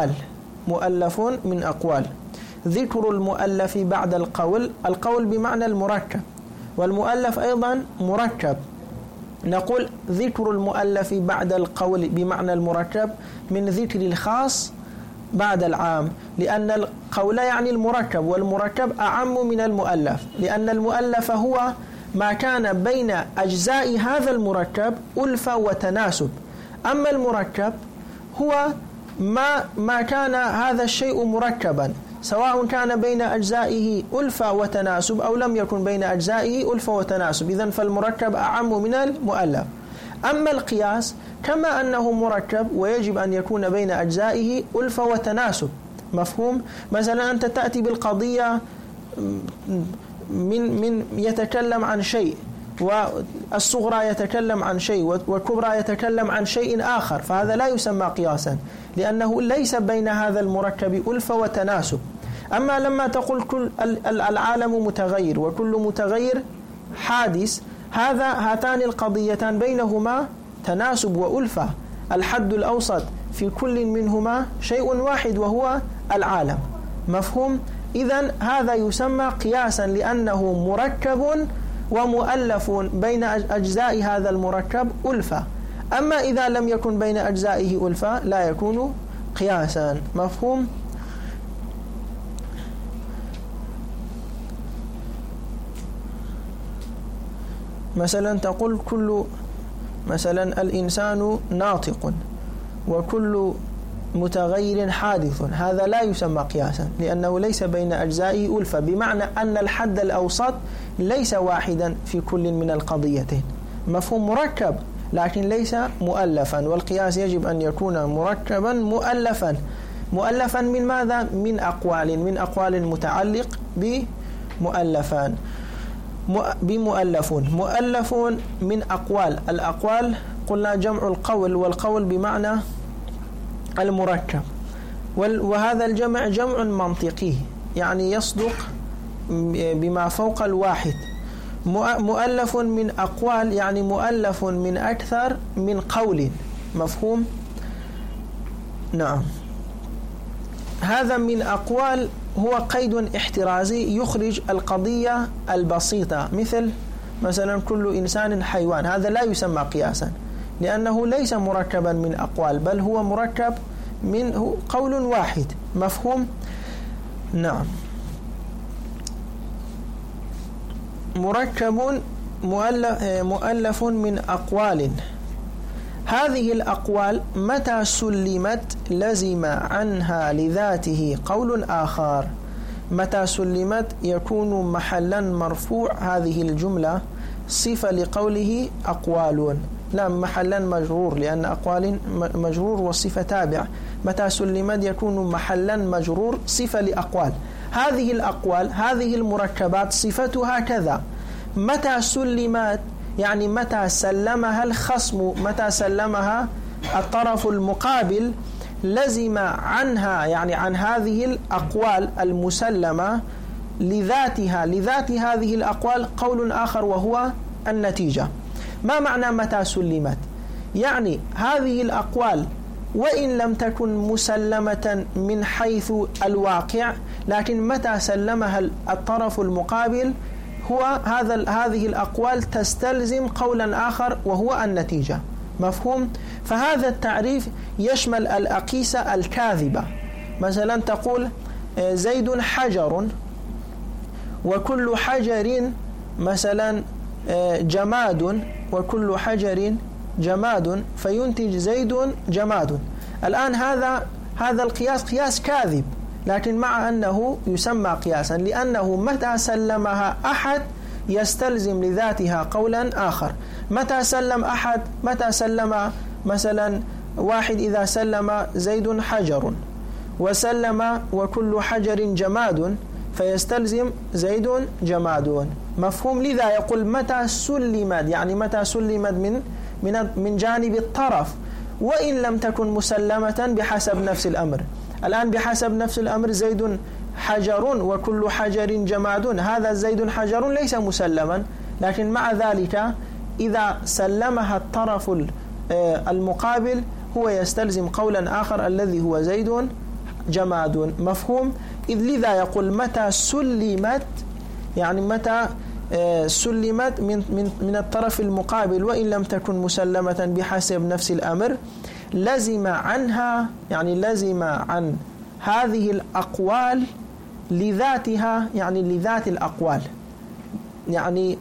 أقوال، ذكر المؤلف بعد القول بمعنى المركب، والمؤلف أيضا مركب. نقول ذكر المؤلف بعد القول بمعنى المركب من ذكر الخاص بعد العام، لأن القول يعني المركب، والمركب أعم من المؤلف، لأن المؤلف هو ما كان بين أجزاء هذا المركب ألفة وتناسب، أما المركب هو ما كان هذا الشيء مركبا، سواء كان بين أجزائه ألفة وتناسب أو لم يكن بين أجزائه ألفة وتناسب، إذن فالمركب أعم من المؤلف. أما القياس كما أنه مركب ويجب أن يكون بين أجزائه ألفة وتناسب، مفهوم؟ مثلا أنت تأتي بالقضية من يتكلم عن شيء، والصغرى يتكلم عن شيء والكبرى يتكلم عن شيء آخر، فهذا لا يسمى قياسا لأنه ليس بين هذا المركب ألفة وتناسب. أما لما تقول كل العالم متغير وكل متغير حادث، هاتان القضيتان بينهما تناسب وألفة، الحد الأوسط في كل منهما شيء واحد وهو العالم، مفهوم؟ إذن هذا يسمى قياسا لأنه مركب ومؤلف بين أجزاء هذا المركب ألفة. أما إذا لم يكن بين أجزائه ألفة لا يكون قياسا، مفهوم؟ مثلا تقول مثلا الإنسان ناطق وكل متغير حادث، هذا لا يسمى قياسا لأنه ليس بين أجزائه ألفة، بمعنى أن الحد الأوسط ليس واحدا في كل من القضيتين، مفهوم؟ مركب لكن ليس مؤلفا، والقياس يجب أن يكون مركبا مؤلفا من ماذا؟ من أقوال متعلق بمؤلفان مؤلف من أقوال. الأقوال قلنا جمع القول، والقول بمعنى المركب، وهذا الجمع جمع منطقي يعني يصدق بما فوق الواحد. مؤلف من أقوال يعني مؤلف من أكثر من قول، مفهوم؟ نعم. هذا من أقوال هو قيد احترازي يخرج القضية البسيطة، مثلا كل إنسان حيوان، هذا لا يسمى قياسا لأنه ليس مركبا من أقوال، بل هو مركب منه قول واحد، مفهوم؟ نعم. مركب مؤلف من أقوال. هذه الأقوال متى سلمت لزم عنها لذاته قول آخر. متى سلمت يكون محلا مرفوع هذه الجملة صفة لقوله أقوال، لا محلا مجرور لأن أقوال مجرور والصفة تابع. متى سلمت يكون محلا مجرور صفة لأقوال. هذه الأقوال هذه المركبات صفتها كذا. متى سلمت يعني متى سلمها الخصم، متى سلمها الطرف المقابل، لزم عنها يعني عن هذه الأقوال المسلمة لذات هذه الأقوال قول آخر وهو النتيجة. ما معنى متى سلمت؟ يعني هذه الأقوال وإن لم تكن مسلمة من حيث الواقع، لكن متى سلمها الطرف المقابل هو هذه الأقوال تستلزم قولا آخر وهو النتيجة، مفهوم؟ فهذا التعريف يشمل الأقيسة الكاذبة. مثلا تقول زيد حجر، وكل حجر مثلا جماد، وكل حجر جماد، فينتج زيد جماد. الآن هذا القياس قياس كاذب، لكن مع أنه يسمى قياسا، لأنه متى سلمها أحد يستلزم لذاتها قولا آخر. متى سلم أحد، متى سلم مثلا واحد إذا سلم زيد حجر وسلم وكل حجر جماد فيستلزم زيد جماد. مفهوم؟ لذا يقول متى سلمت، يعني متى سلمت من جانب الطرف، وإن لم تكن مسلمة بحسب نفس الأمر. الآن بحسب نفس الأمر زيد حجر وكل حجر جماد، هذا زيد حجر ليس مسلما، لكن مع ذلك إذا سلمها الطرف المقابل هو يستلزم قولا آخر الذي هو زيد جماد. مفهوم؟ إذ لذا يقول متى سلمت، يعني متى سلمت من الطرف المقابل وإن لم تكن مسلمة بحسب نفس الأمر، لزم عنها، يعني لزم عن هذه الأقوال لذاتها، يعني لذات الأقوال، يعني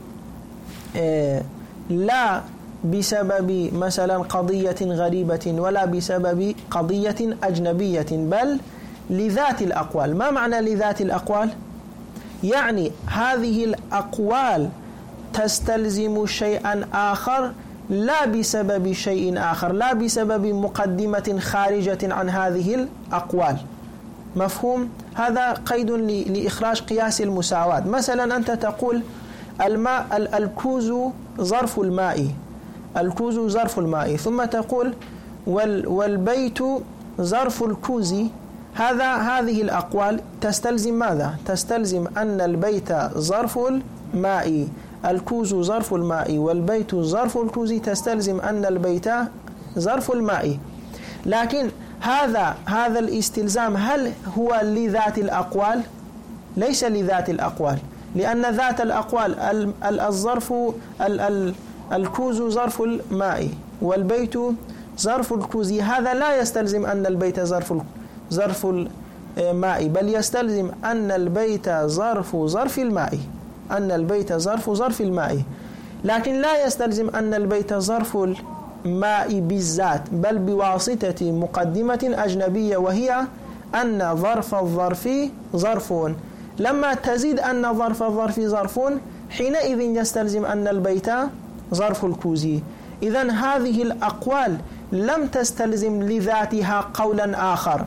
لا بسبب مثلا قضية غريبة ولا بسبب قضية أجنبية، بل لذات الأقوال. ما معنى لذات الأقوال؟ يعني هذه الأقوال تستلزم شيئا آخر لا بسبب شيء آخر، لا بسبب مقدمة خارجة عن هذه الأقوال. مفهوم؟ هذا قيد لإخراج قياس المساواة. مثلا أنت تقول الماء، الكوز ظرف الماء، الكوز ظرف الماء، ثم تقول والبيت ظرف الكوز. هذه الأقوال تستلزم ماذا؟ تستلزم أن البيت ظرف الماء، الكوز ظرف الماء، والبيت ظرف الكوز، تستلزم أن البيت ظرف الماء. لكن هذا الاستلزام هل هو لذات الأقوال؟ ليس لذات الأقوال، لأن ذات الأقوال الظرف الكوز ظرف الماء والبيت ظرف الكوز، هذا لا يستلزم أن البيت ظرف الماء، بل يستلزم أن البيت ظرف الماء، أن البيت ظرف الماء. لكن لا يستلزم أن البيت ظرف الماء بالذات، بل بواسطة مقدمة أجنبية، وهي أن ظرف الظرف ظرف. لما تزيد أن ظرف الظرف ظرف، حينئذ يستلزم أن البيت ظرف الكوز. إذن هذه الأقوال لم تستلزم لذاتها قولا آخر.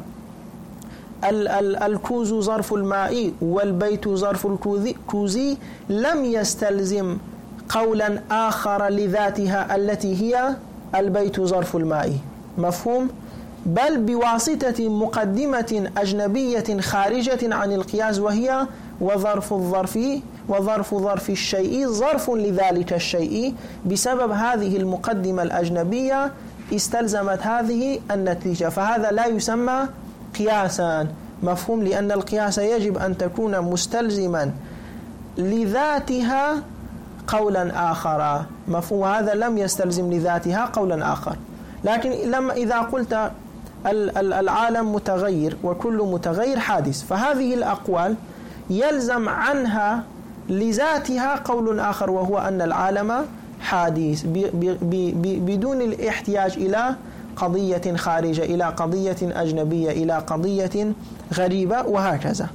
الكوز ظرف الماء والبيت ظرف الكوز لم يستلزم قولا آخر لذاتها التي هي البيت ظرف الماء. مفهوم؟ بل بواسطة مقدمة أجنبية خارجة عن القياس، وهي وظرف الظرف وظرف ظرف الشيء ظرف لذلك الشيء. بسبب هذه المقدمة الأجنبية استلزمت هذه النتيجة، فهذا لا يسمى قياسا. مفهوم؟ لأن القياس يجب أن تكون مستلزما لذاتها قولا آخر. مفهوم؟ هذا لم يستلزم لذاتها قولا آخر. لكن لما إذا قلت العالم متغير وكل متغير حادث، فهذه الأقوال يلزم عنها لذاتها قول آخر، وهو أن العالم حادث بدون الاحتياج إلى قضية خارجة، إلى قضية أجنبية، إلى قضية غريبة، وهكذا.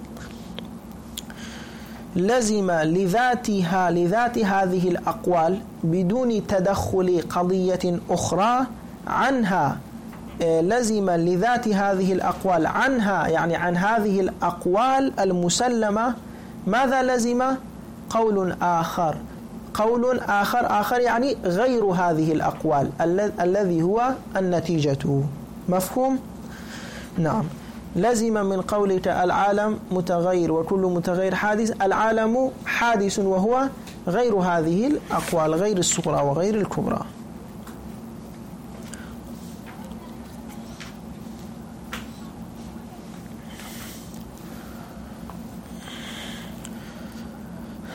لزم لذات هذه الأقوال بدون تدخل قضية أخرى عنها، لزم لذات هذه الأقوال عنها، يعني عن هذه الأقوال المسلمة، ماذا لزم؟ قول آخر، قول آخر يعني غير هذه الأقوال الذي هو النتيجة. مفهوم؟ نعم. لزم من قولك العالم متغير وكل متغير حادث، العالم حادث وهو غير هذه الأقوال، غير الصغرى وغير الكبرى.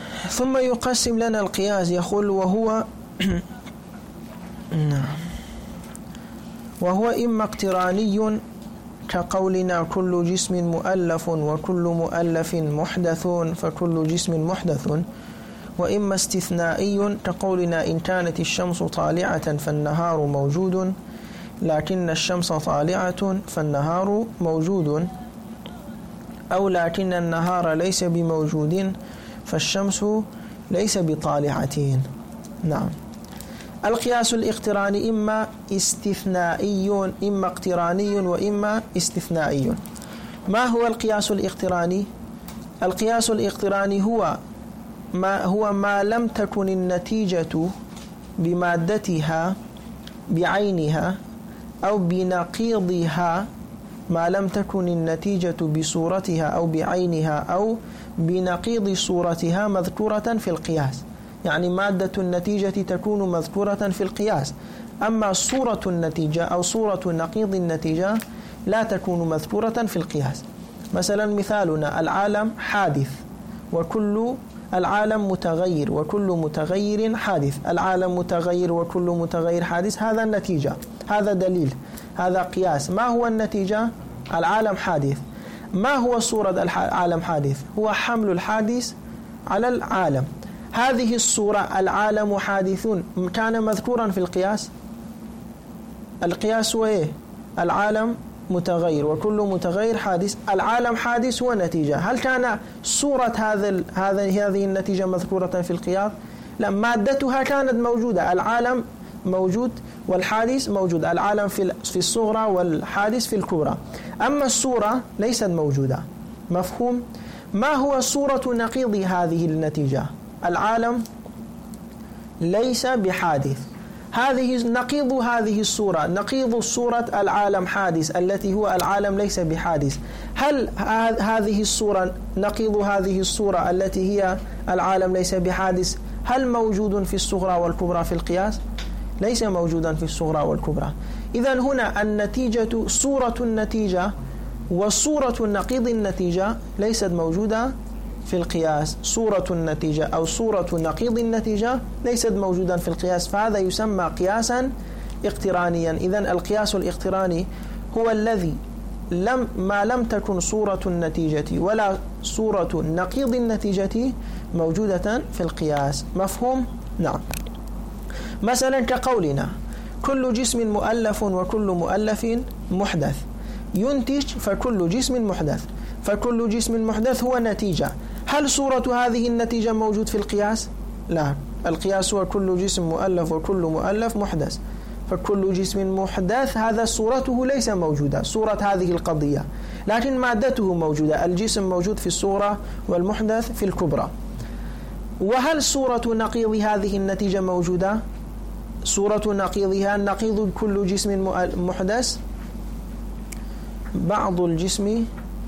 ثم يقسم لنا القياس، يقول وهو نعم وهو إما اقتراني كقولنا كل جسم مؤلف وكل مؤلف محدث فكل جسم محدث، وإما استثنائي كقولنا إن كانت الشمس طالعة فالنهار موجود لكن الشمس طالعة فالنهار موجود، أو لكن النهار ليس بموجود فالشمس ليس بطالعة. نعم. القياس الاقتراني إما استثنائي، إما اقتراني وإما استثنائي. ما هو القياس الاقتراني؟ القياس الاقتراني هو ما لم تكن النتيجة بمادتها بعينها أو بنقيضها، ما لم تكن النتيجة بصورتها أو بعينها أو بنقيض صورتها مذكورة في القياس. يعني مادة النتيجة تكون مذكورة في القياس، أما صورة النتيجة أو صورة نقيض النتيجة لا تكون مذكورة في القياس. مثلا مثالنا العالم حادث وكل العالم متغير وكل متغير حادث، العالم متغير وكل متغير حادث، هذا النتيجة، هذا دليل، هذا قياس. ما هو النتيجة؟ العالم حادث. ما هو صورة العالم حادث؟ هو حمل الحادث على العالم. هذه الصورة العالم حادث كان مذكورا في القياس؟ القياس هو إيه؟ العالم متغير وكل متغير حادث، العالم حادث هو نتيجة. هل كان صورة هذه النتيجة مذكورة في القياس؟ لا، مادتها كانت موجودة، العالم موجود والحادث موجود، العالم في الصغرى والحادث في الكبرى، أما الصورة ليست موجودة. مفهوم؟ ما هو صورة نقيض هذه النتيجة؟ العالم ليس بحادث. هذه نقيض هذه الصورة، نقيض صورة العالم حادث التي هو العالم ليس بحادث. هل هذه الصورة نقيض هذه الصورة التي هي العالم ليس بحادث هل موجود في الصغرى والكبرى في القياس؟ ليس موجودا في الصغرى والكبرى. إذن هنا النتيجة، صورة النتيجة وصورة نقيض النتيجة ليست موجودة في القياس. صورة النتيجة أو صورة نقيض النتيجة ليست موجودا في القياس، فهذا يسمى قياسا اقترانيا. إذن القياس الاقتراني هو الذي ما لم تكن صورة النتيجة ولا صورة نقيض النتيجة موجودة في القياس. مفهوم؟ نعم. مثلا كقولنا كل جسم مؤلف وكل مؤلف محدث، ينتج فكل جسم محدث، فكل جسم محدث هو نتيجة. هل صورة هذه النتيجة موجود في القياس؟ لا، القياس هو كل جسم مؤلف وكل مؤلف محدث، فكل جسم محدث هذا صورته ليس موجودة، صورة هذه القضية، لكن مادته موجودة، الجسم موجود في الصورة والمحدث في الكبرى. وهل صورة نقيض هذه النتيجة موجودة؟ صورة نقيضها، نقيض كل جسم محدث بعض الجسم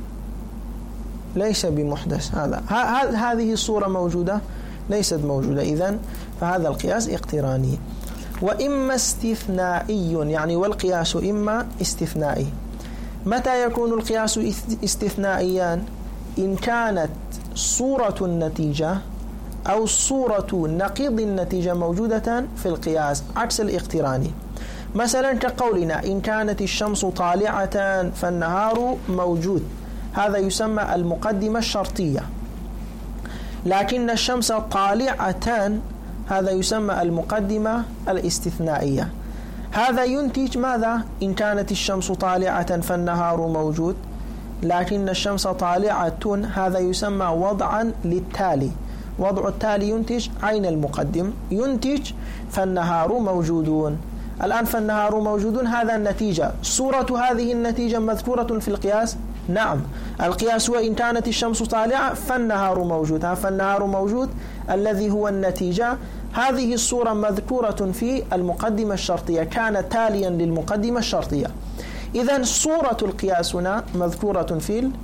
ليس بمحدث، هذه الصورة موجودة؟ ليست موجودة. إذن فهذا القياس اقتراني. وإما استثنائي، يعني والقياس إما استثنائي. متى يكون القياس استثنائيا؟ إن كانت صورة النتيجة أو صورة نقيض النتيجة موجودة في القياس عكس الاقتراني. مثلا كقولنا إن كانت الشمس طالعة فالنهار موجود، هذا يسمى المقدمة الشرطية. لكن الشمس طالعة هذا يسمى المقدمة الاستثنائية. هذا ينتج ماذا؟ إن كانت الشمس طالعة فالنهار موجود، لكن الشمس طالعة هذا يسمى وضعا للتالي. وضع التالي ينتج عين المقدم، ينتج فالنهار موجودون. الآن فالنهار موجودون هذا النتيجة. صورة هذه النتيجة مذكورة في القياس؟ نعم. القياس هو إن كانت الشمس طالعة فالنهار موجود، فالنهار موجود الذي هو النتيجة. هذه الصورة مذكورة في المقدمة الشرطية، كان تاليا للمقدمة الشرطية. إذن صورة القياس هنا مذكورة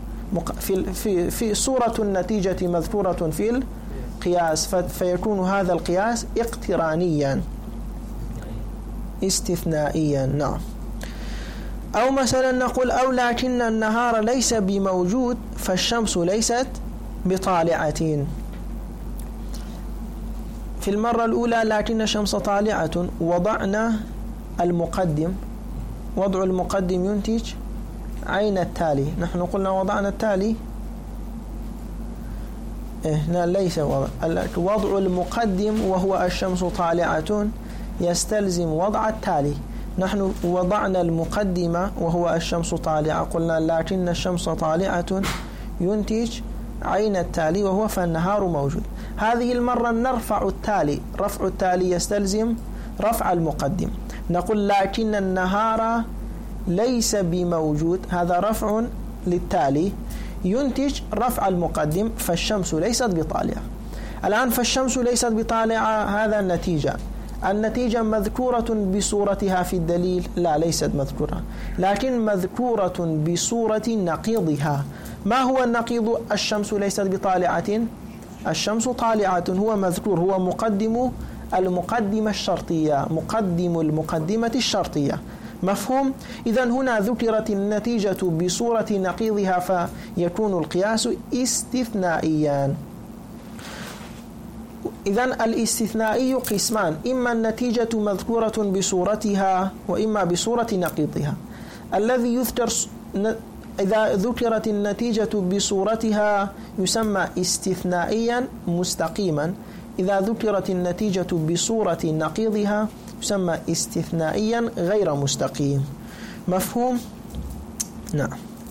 في صورة النتيجة مذكورة في القياس، فيكون هذا القياس اقترانيا استثنائيا. نعم. أو مثلا نقول أو لكن النهار ليس بموجود فالشمس ليست بطالعة. في المرة الأولى لكن الشمس طالعة وضعنا المقدم وضع المقدم ينتج عين التالي. نحن قلنا وضعنا التالي، لا ليس وضع المقدم وهو الشمس طالعة يستلزم وضع التالي. نحن وضعنا المقدمة وهو الشمس طالعة، قلنا لكن الشمس طالعة ينتج عين التالي وهو فالنهار موجود. هذه المرة نرفع التالي، رفع التالي يستلزم رفع المقدم. نقول لكن النهار ليس بموجود، هذا رفع للتالي ينتج رفع المقدم، فالشمس ليست بطالعة. الآن فالشمس ليست بطالعة، هذا النتيجة مذكورة بصورتها في الدليل؟ لا، ليست مذكورة، لكن مذكورة بصورة نقيضها. ما هو النقيض؟ الشمس ليست بطالعة، الشمس طالعة هو مذكور، هو مقدم المقدمة الشرطية، مقدم المقدمة الشرطية. مفهوم؟ إذن هنا ذكرت النتيجة بصورة نقيضها، فيكون القياس استثنائيا. إذن الاستثنائي قسمان، إما النتيجة مذكورة بصورتها وإما بصورة نقيضها. الذي يذكر إذا ذكرت النتيجة بصورتها يسمى استثنائيا مستقيما، إذا ذكرت النتيجة بصورة نقيضها يسمى استثنائيا غير مستقيم. مفهوم؟ نعم.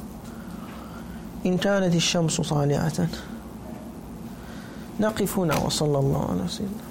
إن كانت الشمس طالعة. نقف هنا، وصلى الله على سيدنا.